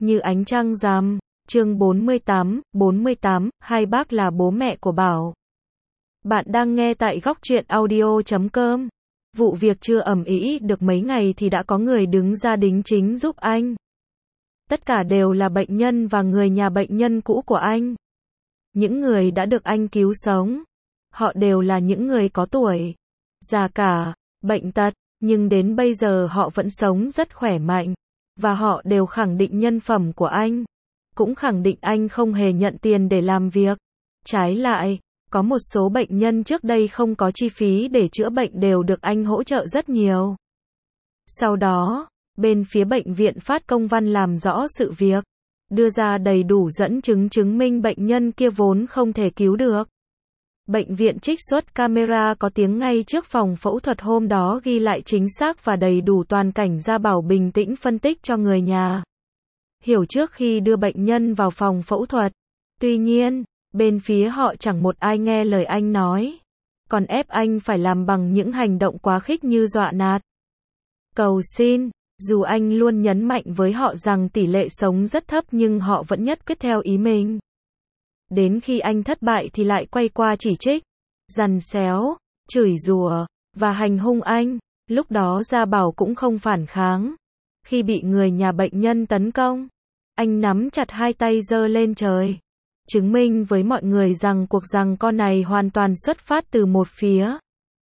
Như ánh trăng rằm, chương 48, hai bác là bố mẹ của Bảo. Bạn đang nghe tại góc truyện audio.com. Vụ việc chưa ầm ĩ được mấy ngày thì đã có người đứng ra đính chính giúp anh. Tất cả đều là bệnh nhân và người nhà bệnh nhân cũ của anh. Những người đã được anh cứu sống. Họ đều là những người có tuổi, già cả, bệnh tật, nhưng đến bây giờ họ vẫn sống rất khỏe mạnh. Và họ đều khẳng định nhân phẩm của anh. Cũng khẳng định anh không hề nhận tiền để làm việc. Trái lại, có một số bệnh nhân trước đây không có chi phí để chữa bệnh đều được anh hỗ trợ rất nhiều. Sau đó, bên phía bệnh viện phát công văn làm rõ sự việc, đưa ra đầy đủ dẫn chứng chứng minh bệnh nhân kia vốn không thể cứu được. Bệnh viện trích xuất camera có tiếng ngay trước phòng phẫu thuật hôm đó ghi lại chính xác và đầy đủ toàn cảnh. Gia Bảo bình tĩnh phân tích cho người nhà hiểu trước khi đưa bệnh nhân vào phòng phẫu thuật. Tuy nhiên, bên phía họ chẳng một ai nghe lời anh nói, còn ép anh phải làm bằng những hành động quá khích như dọa nạt, cầu xin. Dù anh luôn nhấn mạnh với họ rằng tỷ lệ sống rất thấp nhưng họ vẫn nhất quyết theo ý mình. Đến khi anh thất bại thì lại quay qua chỉ trích, giằn xéo, chửi rủa và hành hung anh. Lúc đó Gia Bảo cũng không phản kháng. Khi bị người nhà bệnh nhân tấn công, anh nắm chặt hai tay giơ lên trời, chứng minh với mọi người rằng cuộc giằng co này hoàn toàn xuất phát từ một phía.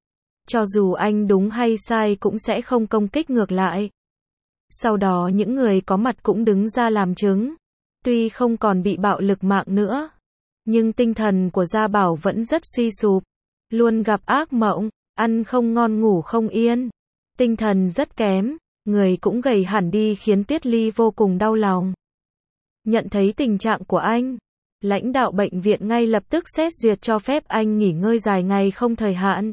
Cho dù anh đúng hay sai cũng sẽ không công kích ngược lại. Sau đó những người có mặt cũng đứng ra làm chứng. Tuy không còn bị bạo lực mạng nữa, nhưng tinh thần của Gia Bảo vẫn rất suy sụp. Luôn gặp ác mộng, ăn không ngon ngủ không yên. Tinh thần rất kém, người cũng gầy hẳn đi khiến Tuyết Ly vô cùng đau lòng. Nhận thấy tình trạng của anh, lãnh đạo bệnh viện ngay lập tức xét duyệt cho phép anh nghỉ ngơi dài ngày không thời hạn.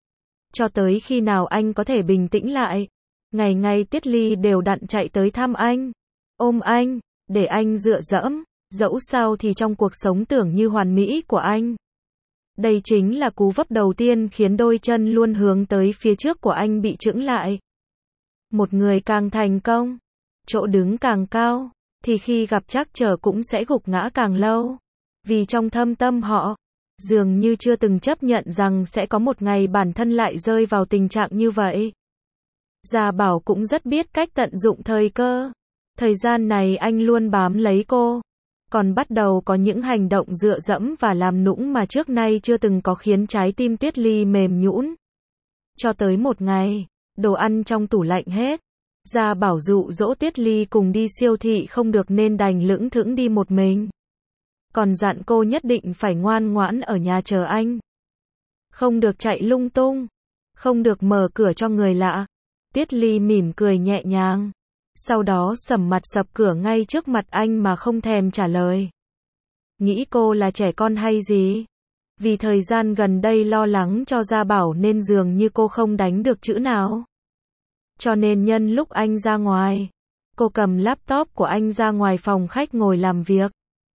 Cho tới khi nào anh có thể bình tĩnh lại, ngày ngày Tuyết Ly đều đặn chạy tới thăm anh, ôm anh, để anh dựa dẫm. Dẫu sao thì trong cuộc sống tưởng như hoàn mỹ của anh, đây chính là cú vấp đầu tiên khiến đôi chân luôn hướng tới phía trước của anh bị chững lại. Một người càng thành công, chỗ đứng càng cao, thì khi gặp trắc trở cũng sẽ gục ngã càng lâu. Vì trong thâm tâm họ, dường như chưa từng chấp nhận rằng sẽ có một ngày bản thân lại rơi vào tình trạng như vậy. Gia Bảo cũng rất biết cách tận dụng thời cơ. Thời gian này anh luôn bám lấy cô, còn bắt đầu có những hành động dựa dẫm và làm nũng mà trước nay chưa từng có, khiến trái tim Tuyết Ly mềm nhũn. Cho tới một ngày, đồ ăn trong tủ lạnh hết. Gia Bảo dụ dỗ Tuyết Ly cùng đi siêu thị không được nên đành lững thững đi một mình. Còn dặn cô nhất định phải ngoan ngoãn ở nhà chờ anh. Không được chạy lung tung, không được mở cửa cho người lạ. Tuyết Ly mỉm cười nhẹ nhàng. Sau đó sầm mặt sập cửa ngay trước mặt anh mà không thèm trả lời. Nghĩ cô là trẻ con hay gì? Vì thời gian gần đây lo lắng cho Gia Bảo nên dường như cô không đánh được chữ nào. Cho nên nhân lúc anh ra ngoài, cô cầm laptop của anh ra ngoài phòng khách ngồi làm việc.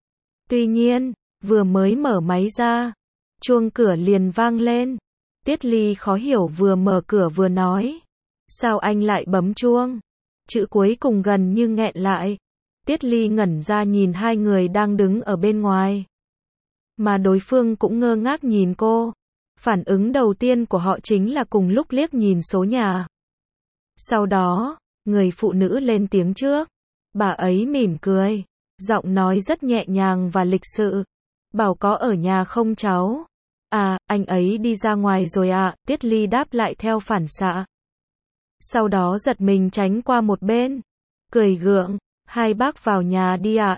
Tuy nhiên, vừa mới mở máy ra, chuông cửa liền vang lên. Tuyết Ly khó hiểu vừa mở cửa vừa nói, sao anh lại bấm chuông? Chữ cuối cùng gần như nghẹn lại. Tuyết Ly ngẩn ra nhìn hai người đang đứng ở bên ngoài, mà đối phương cũng ngơ ngác nhìn cô. Phản ứng đầu tiên của họ chính là cùng lúc liếc nhìn số nhà. Sau đó, người phụ nữ lên tiếng trước. Bà ấy mỉm cười, giọng nói rất nhẹ nhàng và lịch sự. Bảo có ở nhà không cháu? À, anh ấy đi ra ngoài rồi ạ. Tuyết Ly đáp lại theo phản xạ. Sau đó giật mình tránh qua một bên, cười gượng, hai bác vào nhà đi ạ,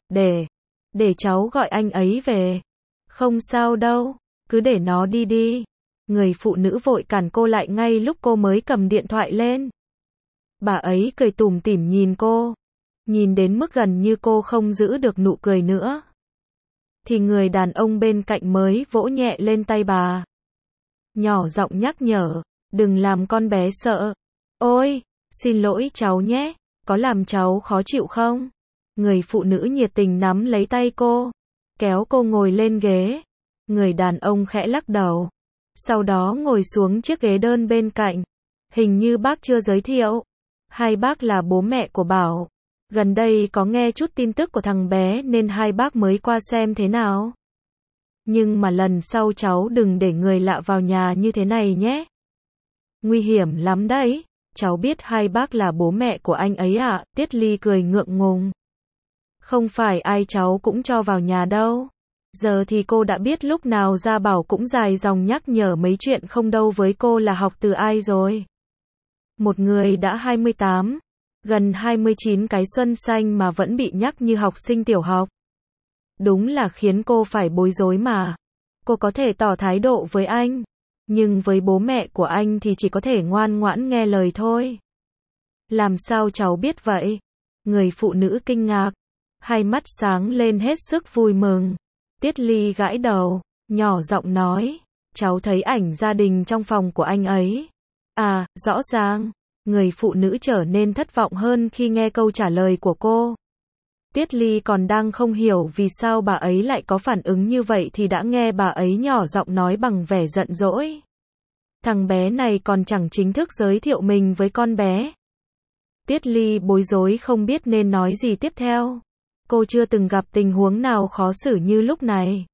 để cháu gọi anh ấy về. Không sao đâu, cứ để nó đi đi. Người phụ nữ vội cản cô lại ngay lúc cô mới cầm điện thoại lên. Bà ấy cười tủm tỉm nhìn cô, nhìn đến mức gần như cô không giữ được nụ cười nữa. Thì người đàn ông bên cạnh mới vỗ nhẹ lên tay bà, nhỏ giọng nhắc nhở, đừng làm con bé sợ. Ôi, xin lỗi cháu nhé, có làm cháu khó chịu không? Người phụ nữ nhiệt tình nắm lấy tay cô, kéo cô ngồi lên ghế. Người đàn ông khẽ lắc đầu, sau đó ngồi xuống chiếc ghế đơn bên cạnh. Hình như bác chưa giới thiệu, hai bác là bố mẹ của Bảo. Gần đây có nghe chút tin tức của thằng bé nên hai bác mới qua xem thế nào. Nhưng mà lần sau cháu đừng để người lạ vào nhà như thế này nhé. Nguy hiểm lắm đấy. Cháu biết hai bác là bố mẹ của anh ấy ạ. Tiết Ly cười ngượng ngùng. Không phải ai cháu cũng cho vào nhà đâu. Giờ thì cô đã biết lúc nào Gia Bảo cũng dài dòng nhắc nhở mấy chuyện không đâu với cô là học từ ai rồi. Một người đã 28, gần 29 cái xuân xanh mà vẫn bị nhắc như học sinh tiểu học. Đúng là khiến cô phải bối rối mà. Cô có thể tỏ thái độ với anh, nhưng với bố mẹ của anh thì chỉ có thể ngoan ngoãn nghe lời thôi. Làm sao cháu biết vậy? Người phụ nữ kinh ngạc, hai mắt sáng lên hết sức vui mừng. Tiết Ly gãi đầu, nhỏ giọng nói, cháu thấy ảnh gia đình trong phòng của anh ấy. À, rõ ràng. Người phụ nữ trở nên thất vọng hơn khi nghe câu trả lời của cô. Tiết Ly còn đang không hiểu vì sao bà ấy lại có phản ứng như vậy thì đã nghe bà ấy nhỏ giọng nói bằng vẻ giận dỗi. Thằng bé này còn chẳng chính thức giới thiệu mình với con bé. Tiết Ly bối rối không biết nên nói gì tiếp theo. Cô chưa từng gặp tình huống nào khó xử như lúc này.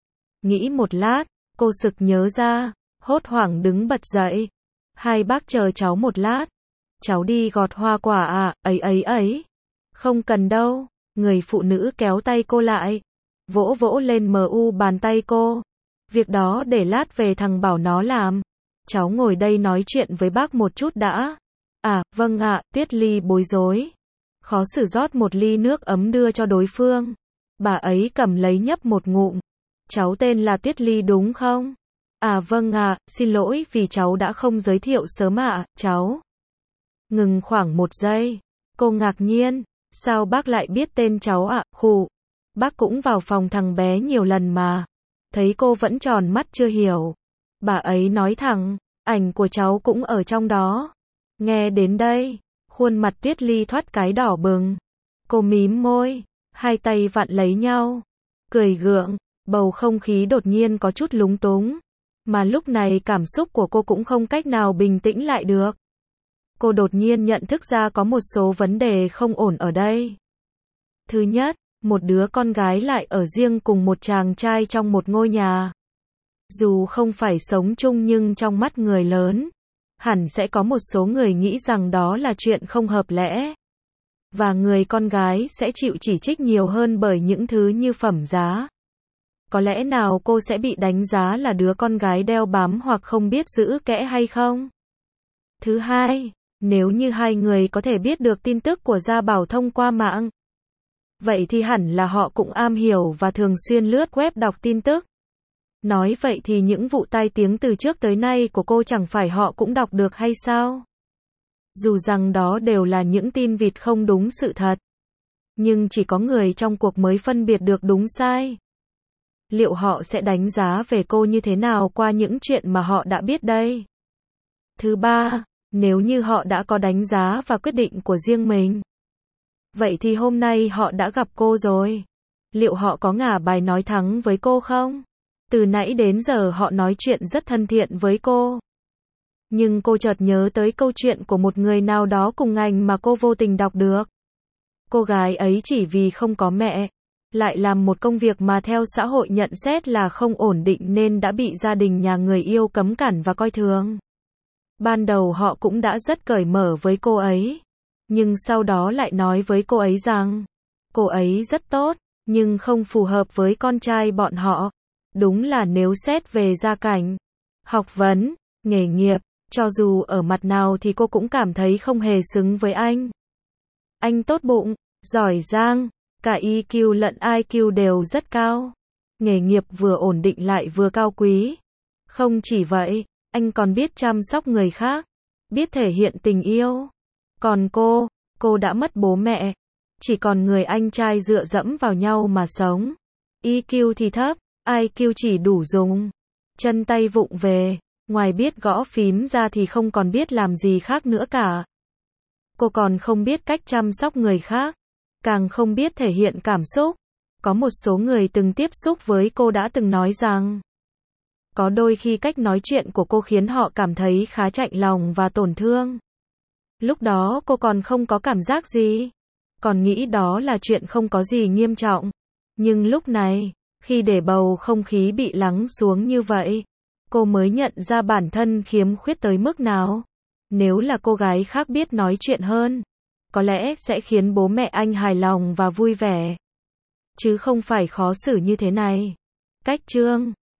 Nghĩ một lát, cô sực nhớ ra, hốt hoảng đứng bật dậy. Hai bác chờ cháu một lát. Cháu đi gọt hoa quả à, ấy. Không cần đâu. Người phụ nữ kéo tay cô lại, vỗ vỗ lên bàn tay cô. Việc đó để lát về thằng Bảo nó làm. Cháu ngồi đây nói chuyện với bác một chút đã. À, vâng ạ, Tiết Ly bối rối. Khó xử rót một ly nước ấm đưa cho đối phương. Bà ấy cầm lấy nhấp một ngụm. Cháu tên là Tiết Ly đúng không? À vâng ạ, xin lỗi vì cháu đã không giới thiệu sớm ạ, cháu. Ngừng khoảng một giây. Cô ngạc nhiên. Sao bác lại biết tên cháu ạ? Khụ. Bác cũng vào phòng thằng bé nhiều lần mà. Thấy cô vẫn tròn mắt chưa hiểu. Bà ấy nói thẳng, ảnh của cháu cũng ở trong đó. Nghe đến đây, khuôn mặt Tiết Ly thoát cái đỏ bừng. Cô mím môi, hai tay vặn lấy nhau, cười gượng, bầu không khí đột nhiên có chút lúng túng. Mà lúc này cảm xúc của cô cũng không cách nào bình tĩnh lại được. Cô đột nhiên nhận thức ra có một số vấn đề không ổn ở đây. Thứ nhất, một đứa con gái lại ở riêng cùng một chàng trai trong một ngôi nhà. Dù không phải sống chung nhưng trong mắt người lớn, hẳn sẽ có một số người nghĩ rằng đó là chuyện không hợp lẽ. Và người con gái sẽ chịu chỉ trích nhiều hơn bởi những thứ như phẩm giá. Có lẽ nào cô sẽ bị đánh giá là đứa con gái đeo bám hoặc không biết giữ kẽ hay không? Thứ hai, nếu như hai người có thể biết được tin tức của Gia Bảo thông qua mạng, vậy thì hẳn là họ cũng am hiểu và thường xuyên lướt web đọc tin tức. Nói vậy thì những vụ tai tiếng từ trước tới nay của cô chẳng phải họ cũng đọc được hay sao? Dù rằng đó đều là những tin vịt không đúng sự thật. Nhưng chỉ có người trong cuộc mới phân biệt được đúng sai. Liệu họ sẽ đánh giá về cô như thế nào qua những chuyện mà họ đã biết đây? Thứ ba, nếu như họ đã có đánh giá và quyết định của riêng mình, vậy thì hôm nay họ đã gặp cô rồi. Liệu họ có ngả bài nói thắng với cô không? Từ nãy đến giờ họ nói chuyện rất thân thiện với cô. Nhưng cô chợt nhớ tới câu chuyện của một người nào đó cùng ngành mà cô vô tình đọc được. Cô gái ấy chỉ vì không có mẹ, lại làm một công việc mà theo xã hội nhận xét là không ổn định nên đã bị gia đình nhà người yêu cấm cản và coi thường. Ban đầu họ cũng đã rất cởi mở với cô ấy. Nhưng sau đó lại nói với cô ấy rằng, cô ấy rất tốt, nhưng không phù hợp với con trai bọn họ. Đúng là nếu xét về gia cảnh, học vấn, nghề nghiệp, cho dù ở mặt nào thì cô cũng cảm thấy không hề xứng với anh. Anh tốt bụng, giỏi giang, cả EQ lẫn IQ đều rất cao. Nghề nghiệp vừa ổn định lại vừa cao quý. Không chỉ vậy, anh còn biết chăm sóc người khác, biết thể hiện tình yêu. Còn cô đã mất bố mẹ, chỉ còn người anh trai dựa dẫm vào nhau mà sống. EQ thì thấp, IQ chỉ đủ dùng. Chân tay vụng về, ngoài biết gõ phím ra thì không còn biết làm gì khác nữa cả. Cô còn không biết cách chăm sóc người khác, càng không biết thể hiện cảm xúc. Có một số người từng tiếp xúc với cô đã từng nói rằng, có đôi khi cách nói chuyện của cô khiến họ cảm thấy khá chạnh lòng và tổn thương. Lúc đó cô còn không có cảm giác gì. còn nghĩ đó là chuyện không có gì nghiêm trọng. Nhưng lúc này, khi để bầu không khí bị lắng xuống như vậy, cô mới nhận ra bản thân khiếm khuyết tới mức nào. Nếu là cô gái khác biết nói chuyện hơn, có lẽ sẽ khiến bố mẹ anh hài lòng và vui vẻ. Chứ không phải khó xử như thế này. Cách chương